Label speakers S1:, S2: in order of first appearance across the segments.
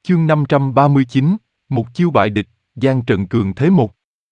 S1: Chương 539, một chiêu bại địch, Giang Trần cường thế một.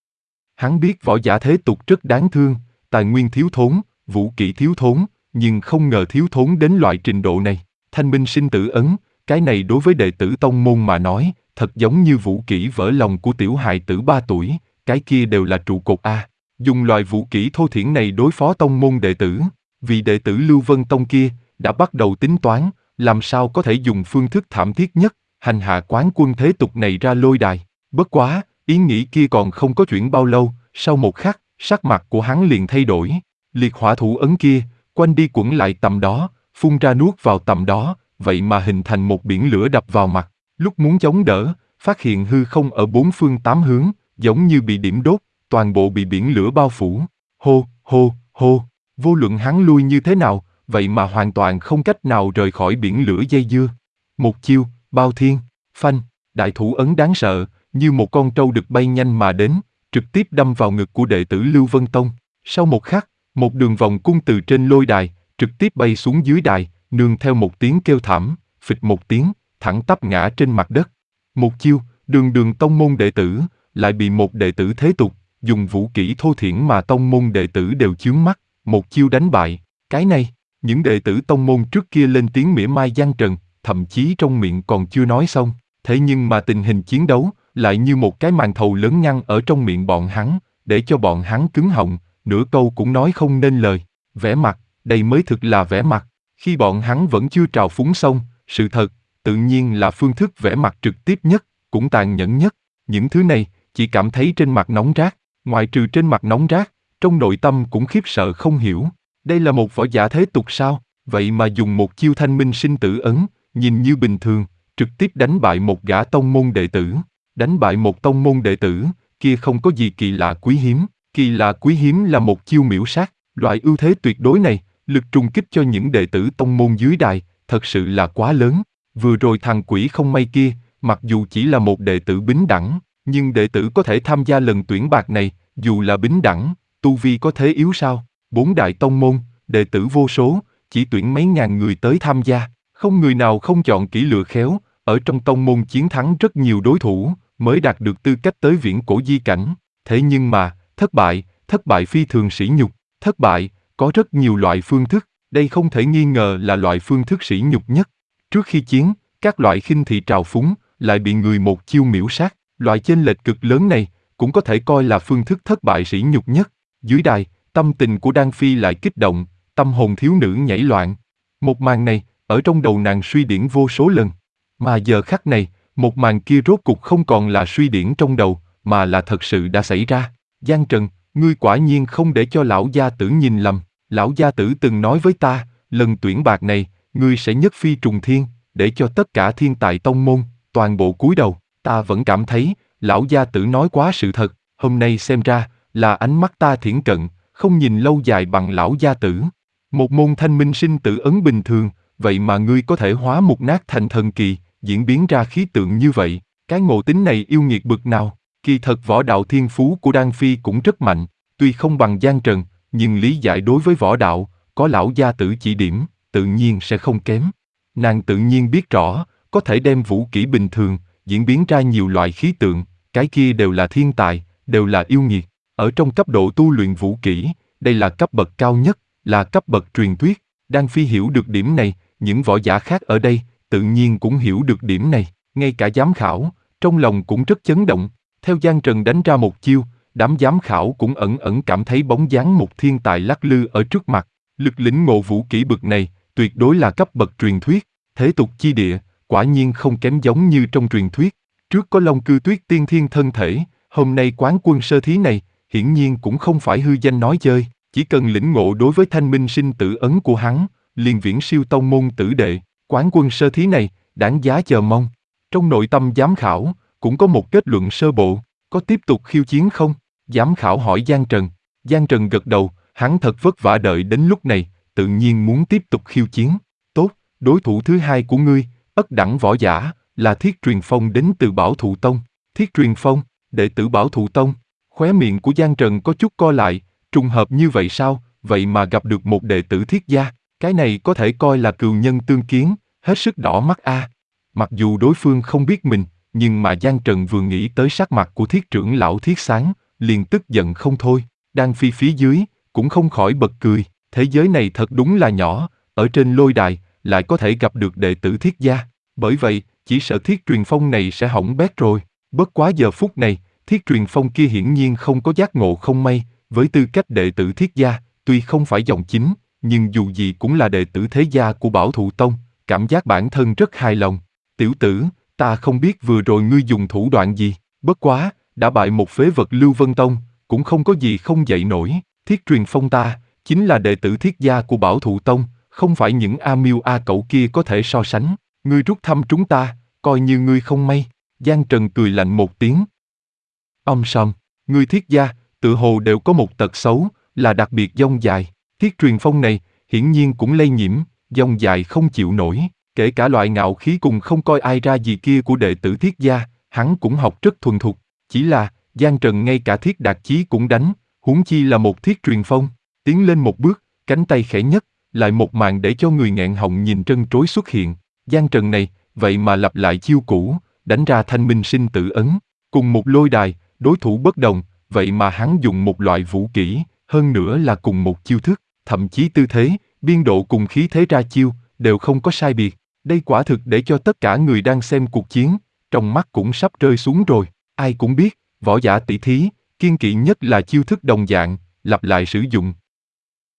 S1: Hắn biết võ giả thế tục rất đáng thương, tài nguyên thiếu thốn, vũ kỹ thiếu thốn, nhưng không ngờ thiếu thốn đến loại trình độ này. Thanh minh sinh tử ấn, cái này đối với đệ tử tông môn mà nói, thật giống như vũ kỹ vỡ lòng của tiểu hài tử 3 tuổi, cái kia đều là trụ cột A. Dùng loại vũ kỹ thô thiển này đối phó tông môn đệ tử, vì đệ tử Lưu Vân Tông kia, đã bắt đầu tính toán, làm sao có thể dùng phương thức thảm thiết nhất, hành hạ quán quân thế tục này ra lôi đài. Bất quá, ý nghĩ kia còn không có chuyển bao lâu, sau một khắc, sắc mặt của hắn liền thay đổi. Liệt hỏa thủ ấn kia, quanh đi quẩn lại tầm đó, phun ra nuốt vào tầm đó, vậy mà hình thành một biển lửa đập vào mặt. Lúc muốn chống đỡ, phát hiện hư không ở 4 phương 8 hướng, giống như bị điểm đốt, toàn bộ bị biển lửa bao phủ. Hô, hô, hô, vô luận hắn lui như thế nào, vậy mà hoàn toàn không cách nào rời khỏi biển lửa dây dưa. Một chiêu, bao thiên, phanh, đại thủ ấn đáng sợ, như một con trâu đực bay nhanh mà đến, trực tiếp đâm vào ngực của đệ tử Lưu Vân Tông. Sau một khắc, một đường vòng cung từ trên lôi đài, trực tiếp bay xuống dưới đài, nương theo một tiếng kêu thảm, phịch một tiếng, thẳng tắp ngã trên mặt đất. Một chiêu, đường tông môn đệ tử, lại bị một đệ tử thế tục, dùng vũ kỹ thô thiển mà tông môn đệ tử đều chướng mắt, một chiêu đánh bại. Cái này, những đệ tử tông môn trước kia lên tiếng mỉa mai Giang Trần, thậm chí trong miệng còn chưa nói xong, thế nhưng mà tình hình chiến đấu, lại như một cái màn thầu lớn ngăn ở trong miệng bọn hắn, để cho bọn hắn cứng họng, nửa câu cũng nói không nên lời. Vẻ mặt, đây mới thực là vẻ mặt. Khi bọn hắn vẫn chưa trào phúng xong, sự thật, tự nhiên là phương thức vẻ mặt trực tiếp nhất, cũng tàn nhẫn nhất. Những thứ này, chỉ cảm thấy trên mặt nóng rát, ngoại trừ trên mặt nóng rát, trong nội tâm cũng khiếp sợ không hiểu. Đây là một võ giả thế tục sao? Vậy mà dùng một chiêu thanh minh sinh tử ấn, nhìn như bình thường, trực tiếp đánh bại một gã tông môn đệ tử. Đánh bại một tông môn đệ tử, kia không có gì kỳ lạ quý hiếm. Kỳ lạ quý hiếm là một chiêu miểu sát. Loại ưu thế tuyệt đối này, lực trùng kích cho những đệ tử tông môn dưới đài, thật sự là quá lớn. Vừa rồi thằng quỷ không may kia, mặc dù chỉ là một đệ tử bính đẳng, nhưng đệ tử có thể tham gia lần tuyển bạc này, dù là bính đẳng, tu vi có thế yếu sao? 4 đại tông môn, đệ tử vô số, chỉ tuyển mấy ngàn người tới tham gia, không người nào không chọn kỹ lựa khéo, ở trong tông môn chiến thắng rất nhiều đối thủ, mới đạt được tư cách tới viễn cổ di cảnh. Thế nhưng mà, thất bại phi thường sỉ nhục, thất bại, có rất nhiều loại phương thức, đây không thể nghi ngờ là loại phương thức sỉ nhục nhất. Trước khi chiến, các loại khinh thị trào phúng, lại bị người một chiêu miểu sát, loại chênh lệch cực lớn này, cũng có thể coi là phương thức thất bại sỉ nhục nhất. Dưới đài, tâm tình của Đan Phi lại kích động, tâm hồn thiếu nữ nhảy loạn. Một màn này, ở trong đầu nàng suy điển vô số lần. Mà giờ khắc này, một màn kia rốt cục không còn là suy điển trong đầu, mà là thật sự đã xảy ra. Giang Trần, ngươi quả nhiên không để cho lão gia tử nhìn lầm. Lão gia tử từng nói với ta, lần tuyển bạc này, ngươi sẽ nhất phi trùng thiên, để cho tất cả thiên tài tông môn, toàn bộ cúi đầu. Ta vẫn cảm thấy, lão gia tử nói quá sự thật, hôm nay xem ra, là ánh mắt ta thiển cận, không nhìn lâu dài bằng lão gia tử. Một môn thanh minh sinh tử ấn bình thường, vậy mà ngươi có thể hóa mục nát thành thần kỳ, diễn biến ra khí tượng như vậy, cái ngộ tính này yêu nghiệt bực nào. Kỳ thật võ đạo thiên phú của Đan Phi cũng rất mạnh, tuy không bằng Giang Trần, nhưng lý giải đối với võ đạo, có lão gia tử chỉ điểm, tự nhiên sẽ không kém. Nàng tự nhiên biết rõ, có thể đem vũ kỹ bình thường, diễn biến ra nhiều loại khí tượng, cái kia đều là thiên tài, đều là yêu nghiệt. Ở trong cấp độ tu luyện vũ kỹ, đây là cấp bậc cao nhất, là cấp bậc truyền thuyết. Đan Phi hiểu được điểm này, những võ giả khác ở đây, tự nhiên cũng hiểu được điểm này, ngay cả giám khảo, trong lòng cũng rất chấn động. Theo Giang Trần đánh ra một chiêu, đám giám khảo cũng ẩn ẩn cảm thấy bóng dáng một thiên tài lắc lư ở trước mặt. Lực lĩnh ngộ vũ kỹ bậc này, tuyệt đối là cấp bậc truyền thuyết, thế tục chi địa, quả nhiên không kém giống như trong truyền thuyết. Trước có Long Cư Tuyết tiên thiên thân thể, hôm nay quán quân sơ thí này, hiển nhiên cũng không phải hư danh nói chơi, chỉ cần lĩnh ngộ đối với thanh minh sinh tử ấn của hắn, liền viễn siêu tông môn tử đệ, quán quân sơ thí này, đáng giá chờ mong. Trong nội tâm giám khảo, cũng có một kết luận sơ bộ, có tiếp tục khiêu chiến không? Giám khảo hỏi Giang Trần. Giang Trần gật đầu, hắn thật vất vả đợi đến lúc này, tự nhiên muốn tiếp tục khiêu chiến. Tốt, đối thủ thứ hai của ngươi, ất đẳng võ giả, là Thiết Truyền Phong đến từ Bảo Thụ Tông. Thiết Truyền Phong, đệ tử Bảo Thụ Tông. Khóe miệng của Giang Trần có chút co lại, trùng hợp như vậy sao, vậy mà gặp được một đệ tử Thiết gia, cái này có thể coi là cừu nhân tương kiến, hết sức đỏ mắt a. Mặc dù đối phương không biết mình, nhưng mà Giang Trần vừa nghĩ tới sắc mặt của Thiết trưởng lão Thiết Sáng, liền tức giận không thôi. Đang phi phía dưới, cũng không khỏi bật cười. Thế giới này thật đúng là nhỏ, ở trên lôi đài, lại có thể gặp được đệ tử Thiết gia. Bởi vậy, chỉ sợ Thiết Truyền Phong này sẽ hỏng bét rồi. Bất quá giờ phút này, Thiết Truyền Phong kia hiển nhiên không có giác ngộ không may, với tư cách đệ tử Thiết gia, tuy không phải dòng chính, nhưng dù gì cũng là đệ tử thế gia của Bảo Thụ Tông, cảm giác bản thân rất hài lòng. Tiểu tử, ta không biết vừa rồi ngươi dùng thủ đoạn gì, bất quá, đã bại một phế vật Lưu Vân Tông, cũng không có gì không dậy nổi. Thiết Truyền Phong ta, chính là đệ tử Thiết gia của Bảo Thụ Tông, không phải những A Miêu A Cẩu kia có thể so sánh. Ngươi rút thăm chúng ta, coi như ngươi không may. Giang Trần cười lạnh một tiếng. Sòm, ngươi Thiết gia, tự hồ đều có một tật xấu, là đặc biệt dông dài. Thiết Truyền Phong này, hiển nhiên cũng lây nhiễm, dông dài không chịu nổi. Kể cả loại ngạo khí cùng không coi ai ra gì kia của đệ tử Thiết gia, hắn cũng học rất thuần thục. Chỉ là, Giang Trần ngay cả Thiết Đạt Chí cũng đánh, huống chi là một Thiết Truyền Phong. Tiến lên một bước, cánh tay khẽ nhất, lại một màn để cho người nghẹn họng nhìn trân trối xuất hiện. Giang Trần này, vậy mà lặp lại chiêu cũ, đánh ra thanh minh sinh tử ấn. Cùng một lôi đài, đối thủ bất đồng, vậy mà hắn dùng một loại vũ kỹ, hơn nữa là cùng một chiêu thức, thậm chí tư thế, biên độ cùng khí thế ra chiêu, đều không có sai biệt. Đây quả thực để cho tất cả người đang xem cuộc chiến, trong mắt cũng sắp rơi xuống rồi. Ai cũng biết, võ giả tỷ thí, kiên kỵ nhất là chiêu thức đồng dạng, lặp lại sử dụng.